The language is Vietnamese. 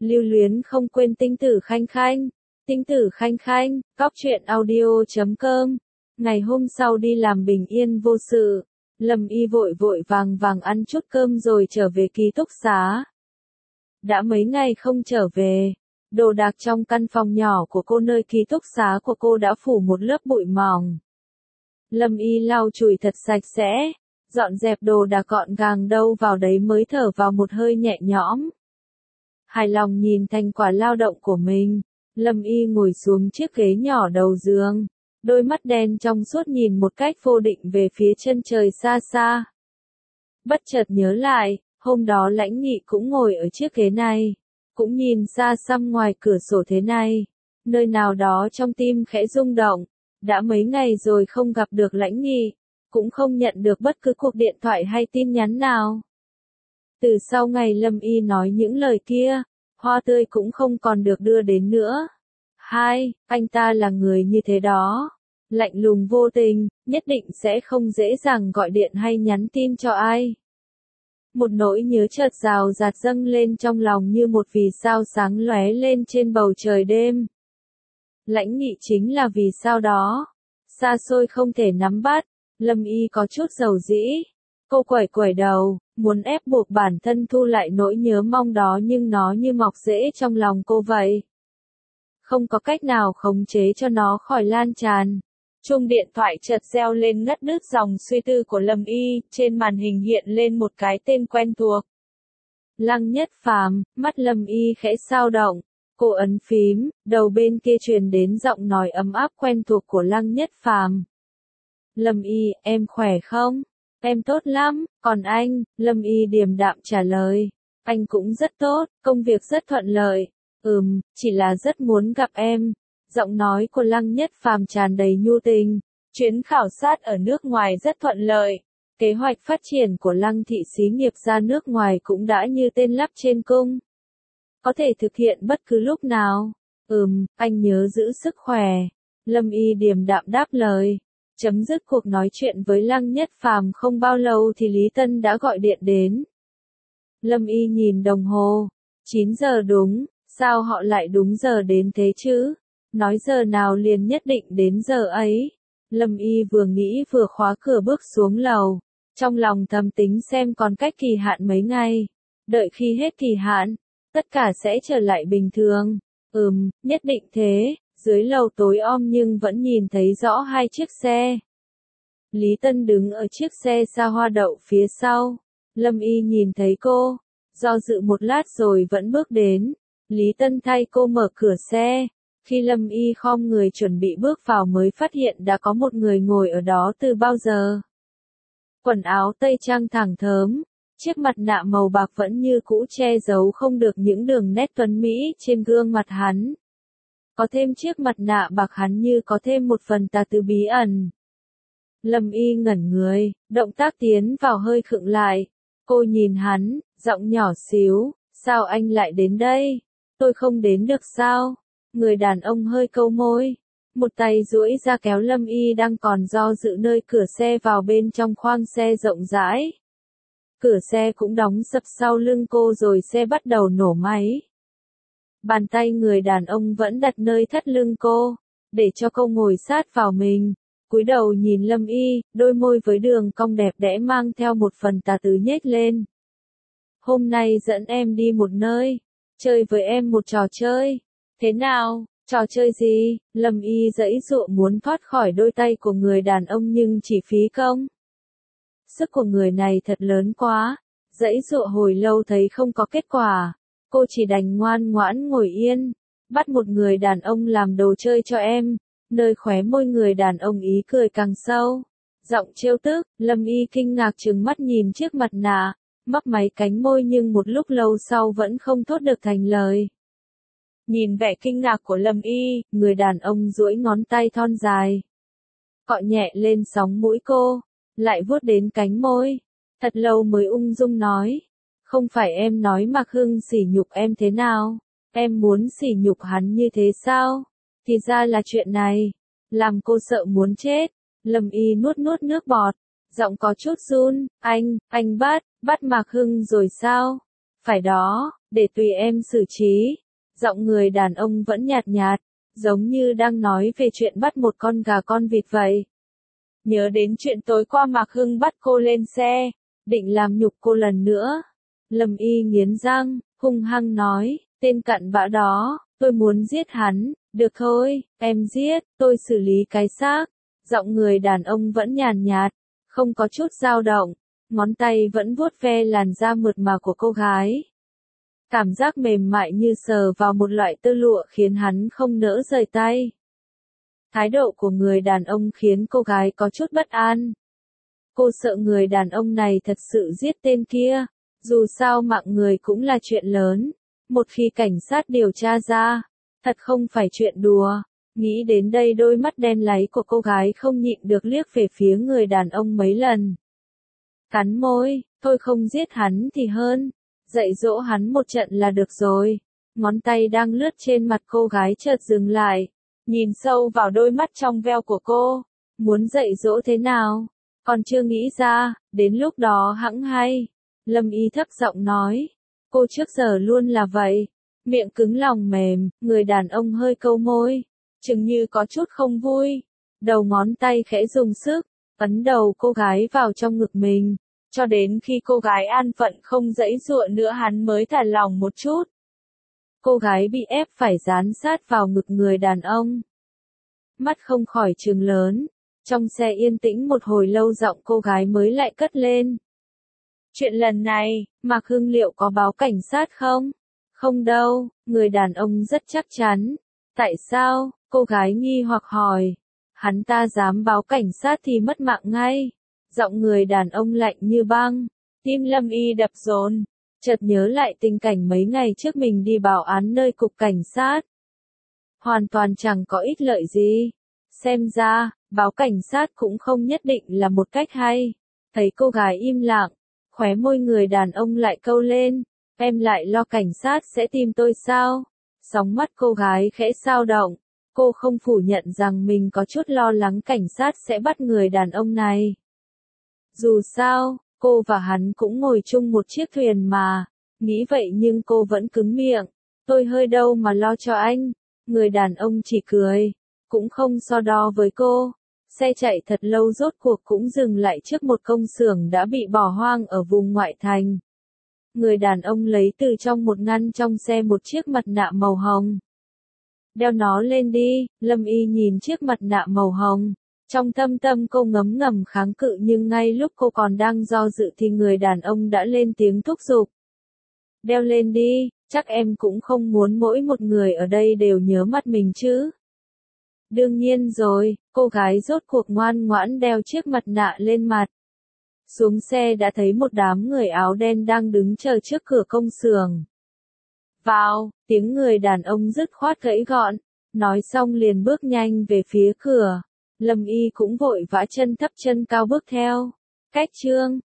Lưu luyến không quên Tinh Tử Khanh Khanh. Tinh Tử Khanh Khanh, cóc truyện audio.com. Ngày hôm sau đi làm bình yên vô sự, Lâm Y vội vội vàng vàng ăn chút cơm rồi trở về ký túc xá. Đã mấy ngày không trở về, đồ đạc trong căn phòng nhỏ của cô nơi ký túc xá của cô đã phủ một lớp bụi mỏng. Lâm Y lau chùi thật sạch sẽ, dọn dẹp đồ đạc gọn gàng đâu vào đấy mới thở vào một hơi nhẹ nhõm. Hài lòng nhìn thành quả lao động của mình, Lâm Y ngồi xuống chiếc ghế nhỏ đầu giường, đôi mắt đen trong suốt nhìn một cách vô định về phía chân trời xa xa. Bất chợt nhớ lại, hôm đó Lãnh Nghị cũng ngồi ở chiếc ghế này, cũng nhìn xa xăm ngoài cửa sổ thế này. Nơi nào đó trong tim khẽ rung động, đã mấy ngày rồi không gặp được Lãnh Nghị, cũng không nhận được bất cứ cuộc điện thoại hay tin nhắn nào. Từ sau ngày Lâm Y nói những lời kia, hoa tươi cũng không còn được đưa đến nữa. Anh ta là người như thế đó, lạnh lùng vô tình, nhất định sẽ không dễ dàng gọi điện hay nhắn tin cho ai. Một nỗi nhớ chợt rào rạt dâng lên trong lòng như một vì sao sáng lóe lên trên bầu trời đêm. Lãnh Nghị chính là vì sao đó, xa xôi không thể nắm bắt. Lâm Y có chút dầu dĩ, cô quẩy quẩy đầu, muốn ép buộc bản thân thu lại nỗi nhớ mong đó nhưng nó như mọc rễ trong lòng cô vậy. Không có cách nào khống chế cho nó khỏi lan tràn. Chuông điện thoại chợt reo lên ngắt đứt dòng suy tư của Lâm Y, trên màn hình hiện lên một cái tên quen thuộc. Lăng Nhất Phàm, mắt Lâm Y khẽ dao động, cô ấn phím, đầu bên kia truyền đến giọng nói ấm áp quen thuộc của Lăng Nhất Phàm. Lâm Y, em khỏe không? Em tốt lắm, còn anh? Lâm Y điềm đạm trả lời. Anh cũng rất tốt, công việc rất thuận lợi. Chỉ là rất muốn gặp em. Giọng nói của Lăng Nhất Phàm tràn đầy nhu tình. Chuyến khảo sát ở nước ngoài rất thuận lợi. Kế hoạch phát triển của Lăng thị xí nghiệp ra nước ngoài cũng đã như tên lắp trên cung. Có thể thực hiện bất cứ lúc nào. Anh nhớ giữ sức khỏe. Lâm Y điềm đạm đáp lời. Chấm dứt cuộc nói chuyện với Lăng Nhất Phàm không bao lâu thì Lý Tân đã gọi điện đến. Lâm Y nhìn đồng hồ. 9 giờ đúng, sao họ lại đúng giờ đến thế chứ? Nói giờ nào liền nhất định đến giờ ấy. Lâm Y vừa nghĩ vừa khóa cửa bước xuống lầu. Trong lòng thầm tính xem còn cách kỳ hạn mấy ngày. Đợi khi hết kỳ hạn, tất cả sẽ trở lại bình thường. Nhất định thế. Dưới lầu tối om nhưng vẫn nhìn thấy rõ hai chiếc xe. Lý Tân đứng ở chiếc xe xa hoa đậu phía sau. Lâm Y nhìn thấy cô, do dự một lát rồi vẫn bước đến. Lý Tân thay cô mở cửa xe. Khi Lâm Y khom người chuẩn bị bước vào mới phát hiện đã có một người ngồi ở đó từ bao giờ. Quần áo tây trang thẳng thớm, chiếc mặt nạ màu bạc vẫn như cũ che giấu không được những đường nét tuấn mỹ trên gương mặt hắn. Có thêm chiếc mặt nạ bạc hắn như có thêm một phần tà tư bí ẩn. Lâm Y ngẩn người, động tác tiến vào hơi khựng lại. Cô nhìn hắn, giọng nhỏ xíu, sao anh lại đến đây? Tôi không đến được sao? Người đàn ông hơi câu môi. Một tay duỗi ra kéo Lâm Y đang còn do dự nơi cửa xe vào bên trong khoang xe rộng rãi. Cửa xe cũng đóng sập sau lưng cô rồi xe bắt đầu nổ máy. Bàn tay người đàn ông vẫn đặt nơi thắt lưng cô, để cho cô ngồi sát vào mình. Cúi đầu nhìn Lâm Y, đôi môi với đường cong đẹp đẽ mang theo một phần tà tứ nhếch lên. Hôm nay dẫn em đi một nơi, chơi với em một trò chơi. Thế nào, trò chơi gì? Lâm Y giãy giụa muốn thoát khỏi đôi tay của người đàn ông nhưng chỉ phí công. Sức của người này thật lớn quá, giãy giụa hồi lâu thấy không có kết quả. Cô chỉ đành ngoan ngoãn ngồi yên, bắt một người đàn ông làm đồ chơi cho em. Nơi khóe môi người đàn ông ý cười càng sâu. Giọng trêu tức, Lâm Y kinh ngạc trừng mắt nhìn chiếc mặt nạ, mấp máy cánh môi nhưng một lúc lâu sau vẫn không thốt được thành lời. Nhìn vẻ kinh ngạc của Lâm Y, người đàn ông duỗi ngón tay thon dài, cọ nhẹ lên sóng mũi cô, lại vuốt đến cánh môi. Thật lâu mới ung dung nói. Không phải em nói Mạc Hưng sỉ nhục em thế nào? Em muốn sỉ nhục hắn như thế sao? Thì ra là chuyện này. Làm cô sợ muốn chết. Lâm Y nuốt nuốt nước bọt. Giọng có chút run. Anh bắt Mạc Hưng rồi sao? Phải đó. để tùy em xử trí. Giọng người đàn ông vẫn nhạt nhạt, giống như đang nói về chuyện bắt một con gà con vịt vậy. Nhớ đến chuyện tối qua Mạc Hưng bắt cô lên xe, định làm nhục cô lần nữa. Lâm Y nghiến răng, hung hăng nói, tên cặn bã đó, tôi muốn giết hắn, được thôi, em giết, tôi xử lý cái xác. Giọng người đàn ông vẫn nhàn nhạt, không có chút dao động, ngón tay vẫn vuốt ve làn da mượt mà của cô gái. Cảm giác mềm mại như sờ vào một loại tơ lụa khiến hắn không nỡ rời tay. Thái độ của người đàn ông khiến cô gái có chút bất an. Cô sợ người đàn ông này thật sự giết tên kia, dù sao mạng người cũng là chuyện lớn. Một khi cảnh sát điều tra ra, thật không phải chuyện đùa. Nghĩ đến đây đôi mắt đen láy của cô gái không nhịn được liếc về phía người đàn ông mấy lần. Cắn môi, thôi không giết hắn thì hơn, dạy dỗ hắn một trận là được rồi. Ngón tay đang lướt trên mặt cô gái chợt dừng lại, nhìn sâu vào đôi mắt trong veo của cô. Muốn dạy dỗ thế nào? Còn chưa nghĩ ra, đến lúc đó hẵng hay. Lâm Y thấp giọng nói. Cô trước giờ luôn là vậy. Miệng cứng lòng mềm, người đàn ông hơi câu môi, chừng như có chút không vui. Đầu ngón tay khẽ dùng sức, ấn đầu cô gái vào trong ngực mình. Cho đến khi cô gái an phận không giãy giụa nữa hắn mới thả lỏng một chút. Cô gái bị ép phải dán sát vào ngực người đàn ông. Mắt không khỏi trừng lớn. Trong xe yên tĩnh một hồi lâu giọng cô gái mới lại cất lên. Chuyện lần này, Mạc Hưng liệu có báo cảnh sát không? Không đâu, người đàn ông rất chắc chắn. Tại sao? Cô gái nghi hoặc hỏi. Hắn ta dám báo cảnh sát thì mất mạng ngay. Giọng người đàn ông lạnh như băng. Tim Lâm Y đập dồn. Chợt nhớ lại tình cảnh mấy ngày trước mình đi báo án nơi cục cảnh sát. Hoàn toàn chẳng có ích lợi gì. Xem ra, báo cảnh sát cũng không nhất định là một cách hay. Thấy cô gái im lặng, khóe môi người đàn ông lại câu lên. Em lại lo cảnh sát sẽ tìm tôi sao? Sóng mắt cô gái khẽ dao động. Cô không phủ nhận rằng mình có chút lo lắng cảnh sát sẽ bắt người đàn ông này. Dù sao, cô và hắn cũng ngồi chung một chiếc thuyền mà. Nghĩ vậy nhưng cô vẫn cứng miệng. Tôi hơi đâu mà lo cho anh. Người đàn ông chỉ cười. Cũng không so đo với cô. Xe chạy thật lâu rốt cuộc cũng dừng lại trước một công xưởng đã bị bỏ hoang ở vùng ngoại thành. Người đàn ông lấy từ trong một ngăn trong xe một chiếc mặt nạ màu hồng. Đeo nó lên đi, Lâm Y nhìn chiếc mặt nạ màu hồng. Trong thâm tâm cô ngấm ngầm kháng cự nhưng ngay lúc cô còn đang do dự thì người đàn ông đã lên tiếng thúc giục. Đeo lên đi, chắc em cũng không muốn mỗi một người ở đây đều nhớ mặt mình chứ. Đương nhiên rồi, cô gái rốt cuộc ngoan ngoãn đeo chiếc mặt nạ lên mặt. Xuống xe đã thấy một đám người áo đen đang đứng chờ trước cửa công xưởng. Vào, tiếng người đàn ông dứt khoát gãy gọn, nói xong liền bước nhanh về phía cửa. Lâm Y cũng vội vã chân thấp chân cao bước theo. Cách chương